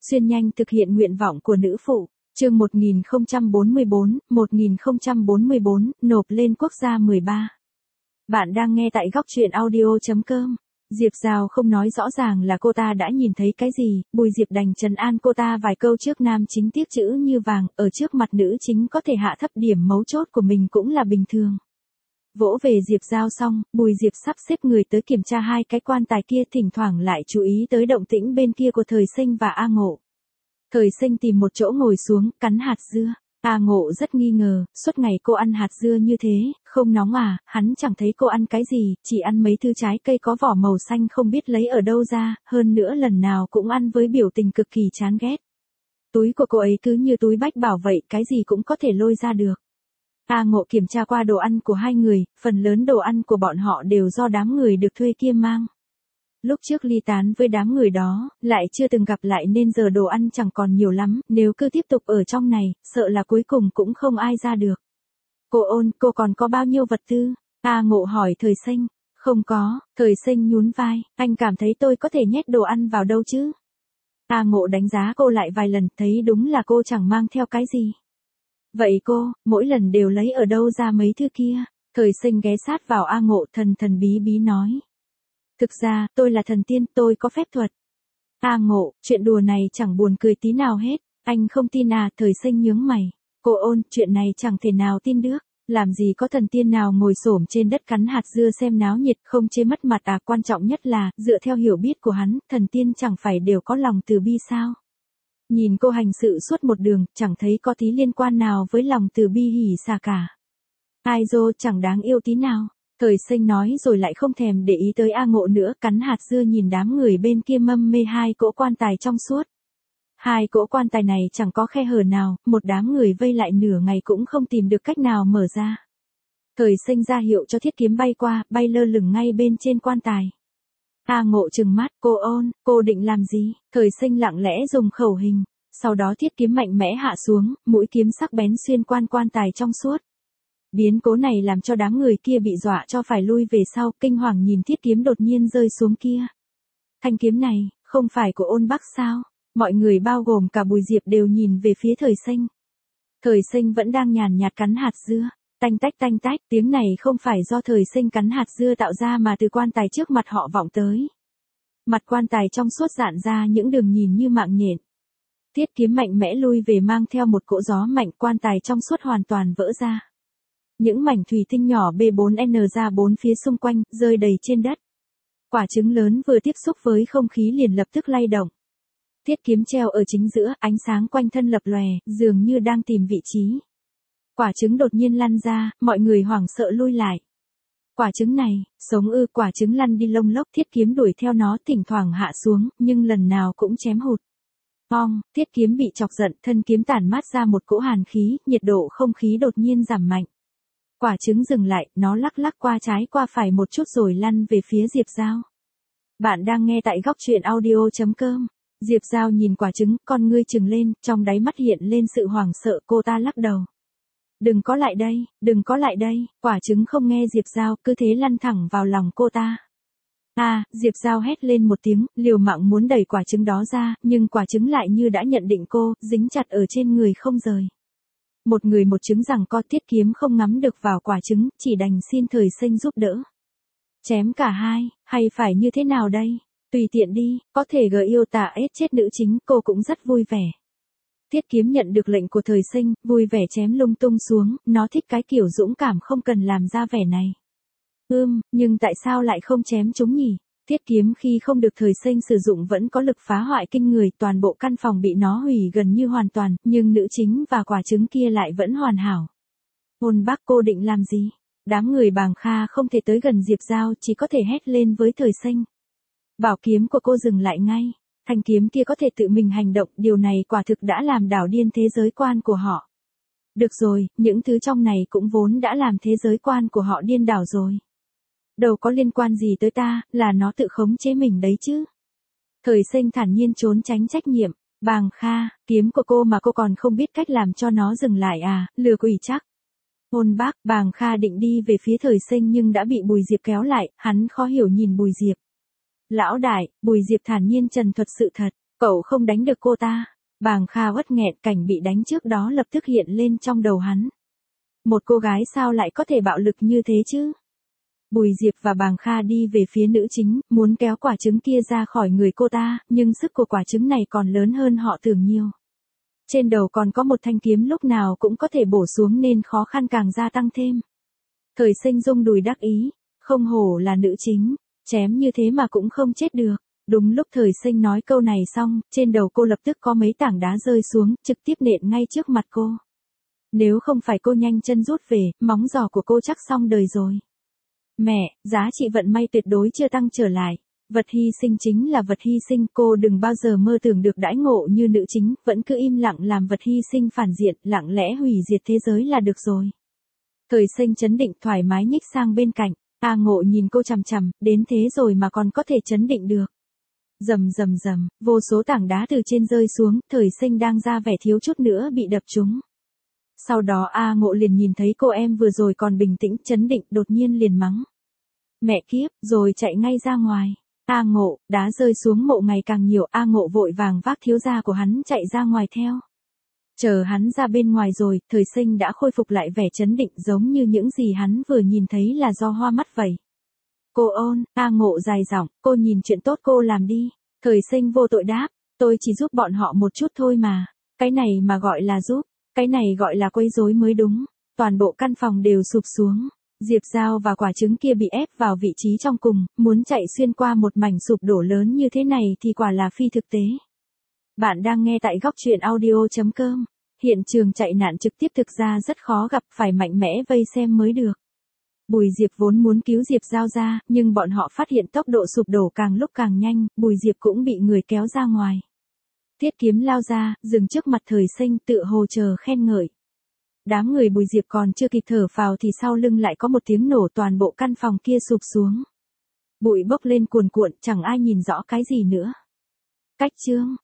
Xuyên nhanh thực hiện nguyện vọng của nữ phụ. Chương 1044, nộp lên quốc gia 13. Bạn đang nghe tại góc truyện audio.com. Diệp Giao không nói rõ ràng là cô ta đã nhìn thấy cái gì, Bùi Diệp đành trấn an cô ta vài câu trước nam chính tiếc chữ như vàng, ở trước mặt nữ chính có thể hạ thấp điểm mấu chốt của mình cũng là bình thường. Vỗ về Diệp Giao xong, Bùi Diệp sắp xếp người tới kiểm tra hai cái quan tài kia, thỉnh thoảng lại chú ý tới động tĩnh bên kia của Thời Sinh và A Ngộ. Thời Sinh tìm một chỗ ngồi xuống, cắn hạt dưa. A Ngộ rất nghi ngờ, suốt ngày cô ăn hạt dưa như thế, không nóng à, hắn chẳng thấy cô ăn cái gì, chỉ ăn mấy thứ trái cây có vỏ màu xanh không biết lấy ở đâu ra, hơn nữa lần nào cũng ăn với biểu tình cực kỳ chán ghét. Túi của cô ấy cứ như túi bách bảo vậy, cái gì cũng có thể lôi ra được. A Ngộ kiểm tra qua đồ ăn của hai người, phần lớn đồ ăn của bọn họ đều do đám người được thuê kia mang. Lúc trước ly tán với đám người đó, lại chưa từng gặp lại nên giờ đồ ăn chẳng còn nhiều lắm, nếu cứ tiếp tục ở trong này, sợ là cuối cùng cũng không ai ra được. Cô Ôn, cô còn có bao nhiêu vật tư? A Ngộ hỏi Thời Sinh. Không có, Thời Sinh nhún vai, anh cảm thấy tôi có thể nhét đồ ăn vào đâu chứ? A Ngộ đánh giá cô lại vài lần, thấy đúng là cô chẳng mang theo cái gì. Vậy cô, mỗi lần đều lấy ở đâu ra mấy thứ kia? Thời Sinh ghé sát vào A Ngộ, thần thần bí bí nói. Thực ra, tôi là thần tiên, tôi có phép thuật. A Ngộ, chuyện đùa này chẳng buồn cười tí nào hết, anh không tin à? Thời Sinh nhướng mày. Cô Ôn, chuyện này chẳng thể nào tin được, làm gì có thần tiên nào ngồi xổm trên đất cắn hạt dưa xem náo nhiệt không chê mất mặt à? Quan trọng nhất là, dựa theo hiểu biết của hắn, thần tiên chẳng phải đều có lòng từ bi sao? Nhìn cô hành sự suốt một đường, chẳng thấy có tí liên quan nào với lòng từ bi hỉ xả cả. Ai dô, chẳng đáng yêu tí nào. Thời Sinh nói rồi lại không thèm để ý tới A Ngộ nữa, cắn hạt dưa nhìn đám người bên kia mâm mê hai cỗ quan tài trong suốt. Hai cỗ quan tài này chẳng có khe hở nào, một đám người vây lại nửa ngày cũng không tìm được cách nào mở ra. Thời Sinh ra hiệu cho thiết kiếm bay qua, bay lơ lửng ngay bên trên quan tài. A Ngộ trừng mắt, cô Ôn, cô định làm gì? Thời Sinh lặng lẽ dùng khẩu hình, sau đó thiết kiếm mạnh mẽ hạ xuống, mũi kiếm sắc bén xuyên quan tài trong suốt. Biến cố này làm cho đám người kia bị dọa cho phải lui về sau, kinh hoàng nhìn thiết kiếm đột nhiên rơi xuống kia. Thanh kiếm này, không phải của Ôn Bắc sao? Mọi người bao gồm cả Bùi Diệp đều nhìn về phía Thời Sinh. Thời Sinh vẫn đang nhàn nhạt cắn hạt dưa. Tanh tách, tiếng này không phải do Thời Sinh cắn hạt dưa tạo ra mà từ quan tài trước mặt họ vọng tới. Mặt quan tài trong suốt dạn ra những đường nhìn như mạng nhện. Thiết kiếm mạnh mẽ lui về mang theo một cỗ gió mạnh, quan tài trong suốt hoàn toàn vỡ ra. Những mảnh thủy tinh nhỏ B4N ra bốn phía xung quanh, rơi đầy trên đất. Quả trứng lớn vừa tiếp xúc với không khí liền lập tức lay động. Thiết kiếm treo ở chính giữa, ánh sáng quanh thân lập lòe, dường như đang tìm vị trí. Quả trứng đột nhiên lăn ra, mọi người hoảng sợ lui lại. Quả trứng này, sống ư? Quả trứng lăn đi lông lốc, thiết kiếm đuổi theo nó, thỉnh thoảng hạ xuống, nhưng lần nào cũng chém hụt. Thiết kiếm bị chọc giận, thân kiếm tản mát ra một cỗ hàn khí, nhiệt độ không khí đột nhiên giảm mạnh. Quả trứng dừng lại, nó lắc lắc qua trái qua phải một chút rồi lăn về phía Diệp Giao. Bạn đang nghe tại góc truyện audio.com. Diệp Giao nhìn quả trứng, con ngươi trừng lên, trong đáy mắt hiện lên sự hoảng sợ, cô ta lắc đầu. Đừng có lại đây, quả trứng không nghe Diệp Giao, cứ thế lăn thẳng vào lòng cô ta. Diệp Giao hét lên một tiếng, liều mạng muốn đẩy quả trứng đó ra, nhưng quả trứng lại như đã nhận định cô, dính chặt ở trên người không rời. Một người một trứng giằng co, thiết kiếm không ngắm được vào quả trứng, chỉ đành xin Thời Sinh giúp đỡ. Chém cả hai, hay phải như thế nào đây? Tùy tiện đi, có thể yêu tà ết chết nữ chính, cô cũng rất vui vẻ. Thiết kiếm nhận được lệnh của Thời Sinh, vui vẻ chém lung tung xuống, nó thích cái kiểu dũng cảm không cần làm ra vẻ này. Nhưng tại sao lại không chém chúng nhỉ? Thiết kiếm khi không được Thời Sinh sử dụng vẫn có lực phá hoại kinh người, toàn bộ căn phòng bị nó hủy gần như hoàn toàn, nhưng nữ chính và quả trứng kia lại vẫn hoàn hảo. Ôn Bắc, cô định làm gì? Đám người Bàng Kha không thể tới gần Diệp Giao, chỉ có thể hét lên với Thời Sinh. Bảo kiếm của cô dừng lại ngay. Thanh kiếm kia có thể tự mình hành động, điều này quả thực đã làm đảo điên thế giới quan của họ. Được rồi, những thứ trong này cũng vốn đã làm thế giới quan của họ điên đảo rồi. Đâu có liên quan gì tới ta, là nó tự khống chế mình đấy chứ. Thời Sinh thản nhiên trốn tránh trách nhiệm. Bàng Kha, kiếm của cô mà cô còn không biết cách làm cho nó dừng lại à? Lừa quỷ chắc. Ôn Bắc, Bàng Kha định đi về phía Thời Sinh nhưng đã bị Bùi Diệp kéo lại, hắn khó hiểu nhìn Bùi Diệp. Lão đại, Bùi Diệp thản nhiên trần thuật sự thật, Cậu không đánh được cô ta. Bàng Kha uất nghẹn, cảnh bị đánh trước đó lập tức hiện lên trong đầu hắn. Một cô gái sao lại có thể bạo lực như thế chứ? Bùi Diệp và Bàng Kha đi về phía nữ chính, muốn kéo quả trứng kia ra khỏi người cô ta, nhưng sức của quả trứng này còn lớn hơn họ tưởng nhiều. Trên đầu còn có một thanh kiếm lúc nào cũng có thể bổ xuống nên khó khăn càng gia tăng thêm. Thời Sinh rung đùi đắc ý, không hổ là nữ chính, chém như thế mà cũng không chết được. Đúng lúc Thời Sinh nói câu này xong, trên đầu cô lập tức có mấy tảng đá rơi xuống, trực tiếp nện ngay trước mặt cô. Nếu không phải cô nhanh chân rút về, móng giò của cô chắc xong đời rồi. Mẹ, giá trị vận may tuyệt đối chưa tăng trở lại. Vật hy sinh chính là vật hy sinh, cô đừng bao giờ mơ tưởng được đãi ngộ như nữ chính, vẫn cứ im lặng làm vật hy sinh phản diện, lặng lẽ hủy diệt thế giới là được rồi. Thời Sinh chấn định thoải mái nhích sang bên cạnh, A Ngộ nhìn cô chằm chằm, đến thế rồi mà còn có thể chấn định được. Rầm rầm rầm, vô số tảng đá từ trên rơi xuống, Thời Sinh đang ra vẻ thiếu chút nữa bị đập trúng. Sau đó A Ngộ liền nhìn thấy cô em vừa rồi còn bình tĩnh chấn định, đột nhiên liền mắng. Mẹ kiếp, rồi chạy ngay ra ngoài. A Ngộ, đá rơi xuống mộ ngày càng nhiều, A Ngộ vội vàng vác thiếu gia của hắn chạy ra ngoài theo. Chờ hắn ra bên ngoài rồi, Thời Sinh đã khôi phục lại vẻ chấn định giống như những gì hắn vừa nhìn thấy là do hoa mắt vậy. Cô ôn, A Ngộ dài giọng, cô nhìn chuyện tốt cô làm đi. Thời Sinh vô tội đáp, tôi chỉ giúp bọn họ một chút thôi mà. Cái này mà gọi là giúp, cái này gọi là quấy rối mới đúng. Toàn bộ căn phòng đều sụp xuống. Diệp Giao và quả trứng kia bị ép vào vị trí trong cùng, muốn chạy xuyên qua một mảnh sụp đổ lớn như thế này thì quả là phi thực tế. Bạn đang nghe tại góc truyện audio.com. Hiện trường chạy nạn trực tiếp thực ra rất khó gặp, phải mạnh mẽ vây xem mới được. Bùi Diệp vốn muốn cứu Diệp Giao ra, nhưng bọn họ phát hiện tốc độ sụp đổ càng lúc càng nhanh, Bùi Diệp cũng bị người kéo ra ngoài. Thiết kiếm lao ra, dừng trước mặt Thời Sinh, tựa hồ chờ khen ngợi. Đám người Bùi Diệp còn chưa kịp thở phào thì sau lưng lại có một tiếng nổ, toàn bộ căn phòng kia sụp xuống. Bụi bốc lên cuồn cuộn, chẳng ai nhìn rõ cái gì nữa. Cách chương